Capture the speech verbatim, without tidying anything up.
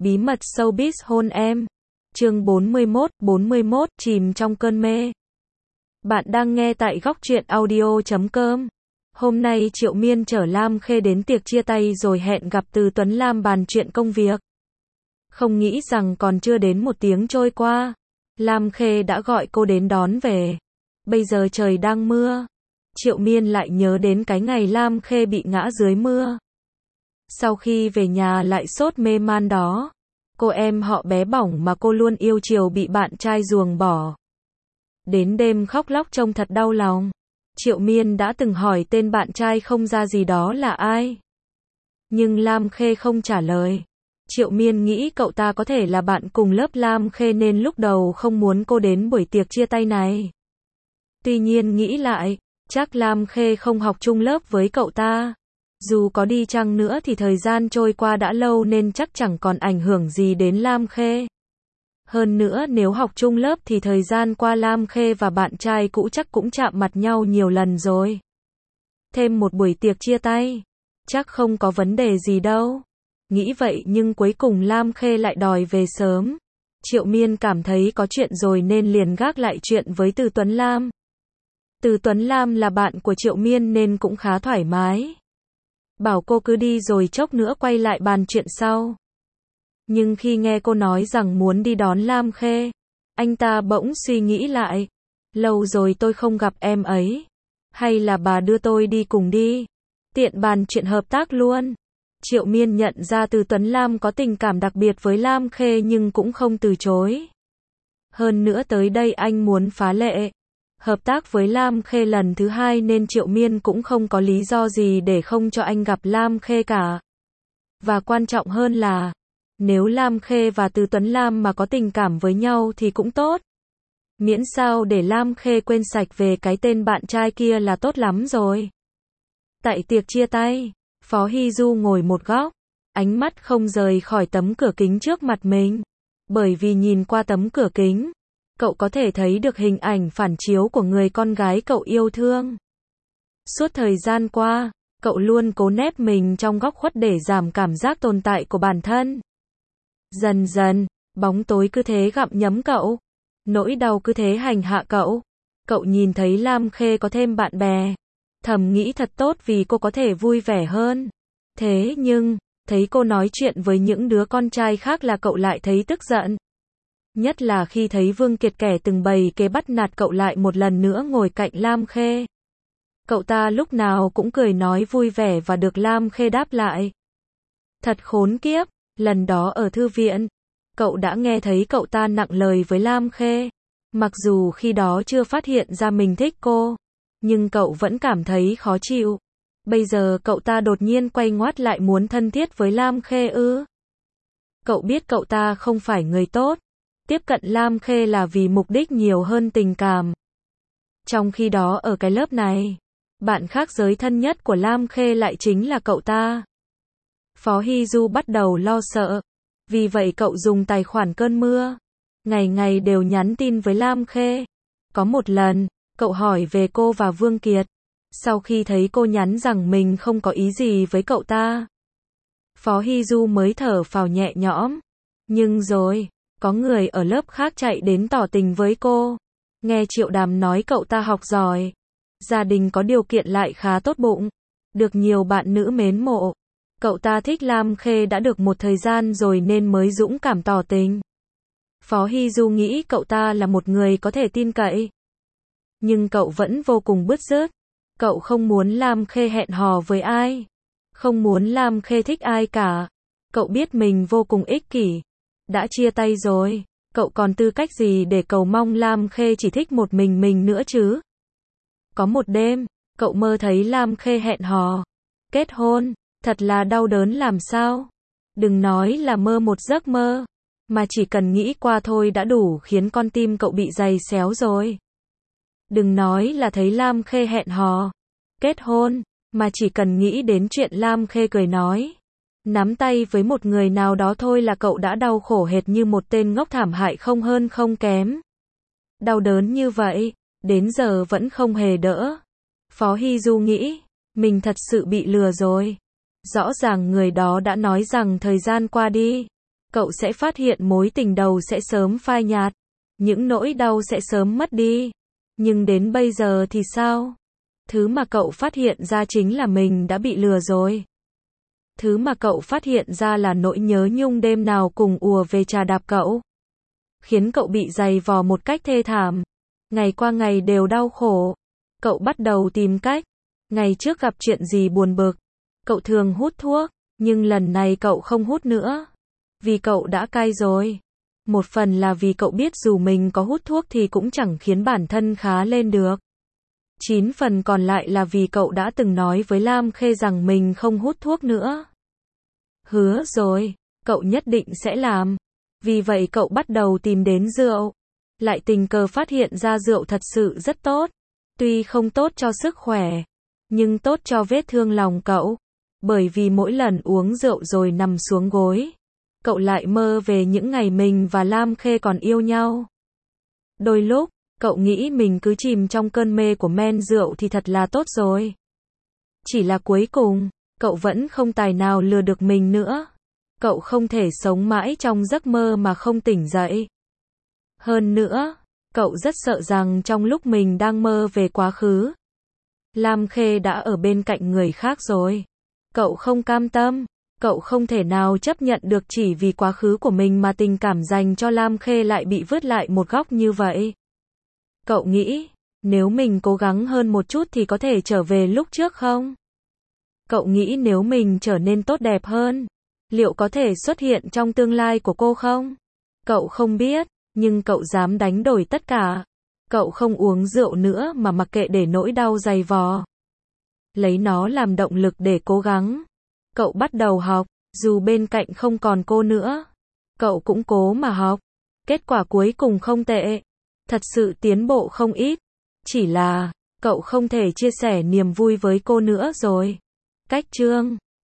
Bí mật showbiz hôn em. Chương bốn mươi mốt, bốn mươi mốt, chìm trong cơn mê. Bạn đang nghe tại góc truyện audio chấm com. Hôm nay Triệu Miên chở Lam Khê đến tiệc chia tay rồi hẹn gặp Từ Tuấn Lam bàn chuyện công việc. Không nghĩ rằng còn chưa đến một tiếng trôi qua, Lam Khê đã gọi cô đến đón về. Bây giờ trời đang mưa. Triệu Miên lại nhớ đến cái ngày Lam Khê bị ngã dưới mưa. Sau khi về nhà lại sốt mê man đó. Cô em họ bé bỏng mà cô luôn yêu chiều bị bạn trai ruồng bỏ. Đến đêm khóc lóc trông thật đau lòng. Triệu Miên đã từng hỏi tên bạn trai không ra gì đó là ai. Nhưng Lam Khê không trả lời. Triệu Miên nghĩ cậu ta có thể là bạn cùng lớp Lam Khê nên lúc đầu không muốn cô đến buổi tiệc chia tay này. Tuy nhiên nghĩ lại, chắc Lam Khê không học chung lớp với cậu ta. Dù có đi chăng nữa thì thời gian trôi qua đã lâu nên chắc chẳng còn ảnh hưởng gì đến Lam Khê. Hơn nữa nếu học chung lớp thì thời gian qua Lam Khê và bạn trai cũ chắc cũng chạm mặt nhau nhiều lần rồi. Thêm một buổi tiệc chia tay, chắc không có vấn đề gì đâu. Nghĩ vậy nhưng cuối cùng Lam Khê lại đòi về sớm. Triệu Miên cảm thấy có chuyện rồi nên liền gác lại chuyện với Từ Tuấn Lam. Từ Tuấn Lam là bạn của Triệu Miên nên cũng khá thoải mái. Bảo cô cứ đi rồi chốc nữa quay lại bàn chuyện sau. Nhưng khi nghe cô nói rằng muốn đi đón Lam Khê, anh ta bỗng suy nghĩ lại. Lâu rồi tôi không gặp em ấy. Hay là bà đưa tôi đi cùng đi. Tiện bàn chuyện hợp tác luôn. Triệu Miên nhận ra Từ Tuấn Lam có tình cảm đặc biệt với Lam Khê nhưng cũng không từ chối. Hơn nữa tới đây anh muốn phá lệ. Hợp tác với Lam Khê lần thứ hai nên Triệu Miên cũng không có lý do gì để không cho anh gặp Lam Khê cả. Và quan trọng hơn là, nếu Lam Khê và Từ Tuấn Lam mà có tình cảm với nhau thì cũng tốt. Miễn sao để Lam Khê quên sạch về cái tên bạn trai kia là tốt lắm rồi. Tại tiệc chia tay, Phó Hy Du ngồi một góc, ánh mắt không rời khỏi tấm cửa kính trước mặt mình. Bởi vì nhìn qua tấm cửa kính, cậu có thể thấy được hình ảnh phản chiếu của người con gái cậu yêu thương. Suốt thời gian qua, cậu luôn cố nép mình trong góc khuất để giảm cảm giác tồn tại của bản thân. Dần dần, bóng tối cứ thế gặm nhấm cậu. Nỗi đau cứ thế hành hạ cậu. Cậu nhìn thấy Lam Khê có thêm bạn bè. Thầm nghĩ thật tốt vì cô có thể vui vẻ hơn. Thế nhưng, thấy cô nói chuyện với những đứa con trai khác là cậu lại thấy tức giận. Nhất là khi thấy Vương Kiệt kẻ từng bày kế bắt nạt cậu lại một lần nữa ngồi cạnh Lam Khê. Cậu ta lúc nào cũng cười nói vui vẻ và được Lam Khê đáp lại. Thật khốn kiếp, lần đó ở thư viện, cậu đã nghe thấy cậu ta nặng lời với Lam Khê. Mặc dù khi đó chưa phát hiện ra mình thích cô, nhưng cậu vẫn cảm thấy khó chịu. Bây giờ cậu ta đột nhiên quay ngoắt lại muốn thân thiết với Lam Khê ư? Cậu biết cậu ta không phải người tốt. Tiếp cận Lam Khê là vì mục đích nhiều hơn tình cảm. Trong khi đó ở cái lớp này, bạn khác giới thân nhất của Lam Khê lại chính là cậu ta. Phó Hy Du bắt đầu lo sợ. Vì vậy cậu dùng tài khoản cơn mưa. Ngày ngày đều nhắn tin với Lam Khê. Có một lần, cậu hỏi về cô và Vương Kiệt. Sau khi thấy cô nhắn rằng mình không có ý gì với cậu ta, Phó Hy Du mới thở phào nhẹ nhõm. Nhưng rồi, có người ở lớp khác chạy đến tỏ tình với cô. Nghe Triệu Đàm nói cậu ta học giỏi, gia đình có điều kiện lại khá tốt bụng, được nhiều bạn nữ mến mộ. Cậu ta thích Lam Khê đã được một thời gian rồi nên mới dũng cảm tỏ tình. Phó Hy Du nghĩ cậu ta là một người có thể tin cậy. Nhưng cậu vẫn vô cùng bứt rứt. Cậu không muốn Lam Khê hẹn hò với ai. Không muốn Lam Khê thích ai cả. Cậu biết mình vô cùng ích kỷ. Đã chia tay rồi, cậu còn tư cách gì để cầu mong Lam Khê chỉ thích một mình mình nữa chứ? Có một đêm, cậu mơ thấy Lam Khê hẹn hò, kết hôn, thật là đau đớn làm sao. Đừng nói là mơ một giấc mơ, mà chỉ cần nghĩ qua thôi đã đủ khiến con tim cậu bị giày xéo rồi. Đừng nói là thấy Lam Khê hẹn hò, kết hôn, mà chỉ cần nghĩ đến chuyện Lam Khê cười nói, nắm tay với một người nào đó thôi là cậu đã đau khổ hệt như một tên ngốc thảm hại không hơn không kém. Đau đớn như vậy, đến giờ vẫn không hề đỡ. Phó Hy Du nghĩ, mình thật sự bị lừa rồi. Rõ ràng người đó đã nói rằng thời gian qua đi, cậu sẽ phát hiện mối tình đầu sẽ sớm phai nhạt, những nỗi đau sẽ sớm mất đi. Nhưng đến bây giờ thì sao? Thứ mà cậu phát hiện ra chính là mình đã bị lừa rồi. Thứ mà cậu phát hiện ra là nỗi nhớ nhung đêm nào cùng ùa về trà đạp cậu, khiến cậu bị giày vò một cách thê thảm. Ngày qua ngày đều đau khổ. Cậu bắt đầu tìm cách. Ngày trước gặp chuyện gì buồn bực, cậu thường hút thuốc, nhưng lần này cậu không hút nữa. Vì cậu đã cai rồi. Một phần là vì cậu biết dù mình có hút thuốc thì cũng chẳng khiến bản thân khá lên được. Chín phần còn lại là vì cậu đã từng nói với Lam Khê rằng mình không hút thuốc nữa. Hứa rồi, cậu nhất định sẽ làm. Vì vậy cậu bắt đầu tìm đến rượu. Lại tình cờ phát hiện ra rượu thật sự rất tốt. Tuy không tốt cho sức khỏe, nhưng tốt cho vết thương lòng cậu. Bởi vì mỗi lần uống rượu rồi nằm xuống gối, cậu lại mơ về những ngày mình và Lam Khê còn yêu nhau. Đôi lúc, cậu nghĩ mình cứ chìm trong cơn mê của men rượu thì thật là tốt rồi. Chỉ là cuối cùng, cậu vẫn không tài nào lừa được mình nữa. Cậu không thể sống mãi trong giấc mơ mà không tỉnh dậy. Hơn nữa, cậu rất sợ rằng trong lúc mình đang mơ về quá khứ, Lam Khê đã ở bên cạnh người khác rồi. Cậu không cam tâm, cậu không thể nào chấp nhận được chỉ vì quá khứ của mình mà tình cảm dành cho Lam Khê lại bị vứt lại một góc như vậy. Cậu nghĩ, nếu mình cố gắng hơn một chút thì có thể trở về lúc trước không? Cậu nghĩ nếu mình trở nên tốt đẹp hơn, liệu có thể xuất hiện trong tương lai của cô không? Cậu không biết, nhưng cậu dám đánh đổi tất cả. Cậu không uống rượu nữa mà mặc kệ để nỗi đau dày vò. Lấy nó làm động lực để cố gắng. Cậu bắt đầu học, dù bên cạnh không còn cô nữa. Cậu cũng cố mà học. Kết quả cuối cùng không tệ. Thật sự tiến bộ không ít. Chỉ là, cậu không thể chia sẻ niềm vui với cô nữa rồi. Cách chương